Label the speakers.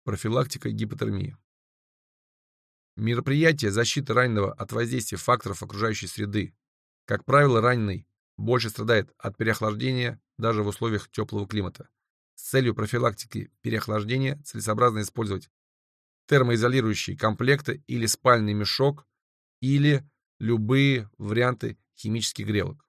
Speaker 1: Профилактика гипотермии. Мероприятия защиты раненого от воздействия факторов окружающей среды. Как правило, раненый больше страдает от переохлаждения даже в условиях теплого климата. С целью профилактики переохлаждения целесообразно использовать термоизолирующие комплекты или спальный мешок, или любые варианты химических грелок.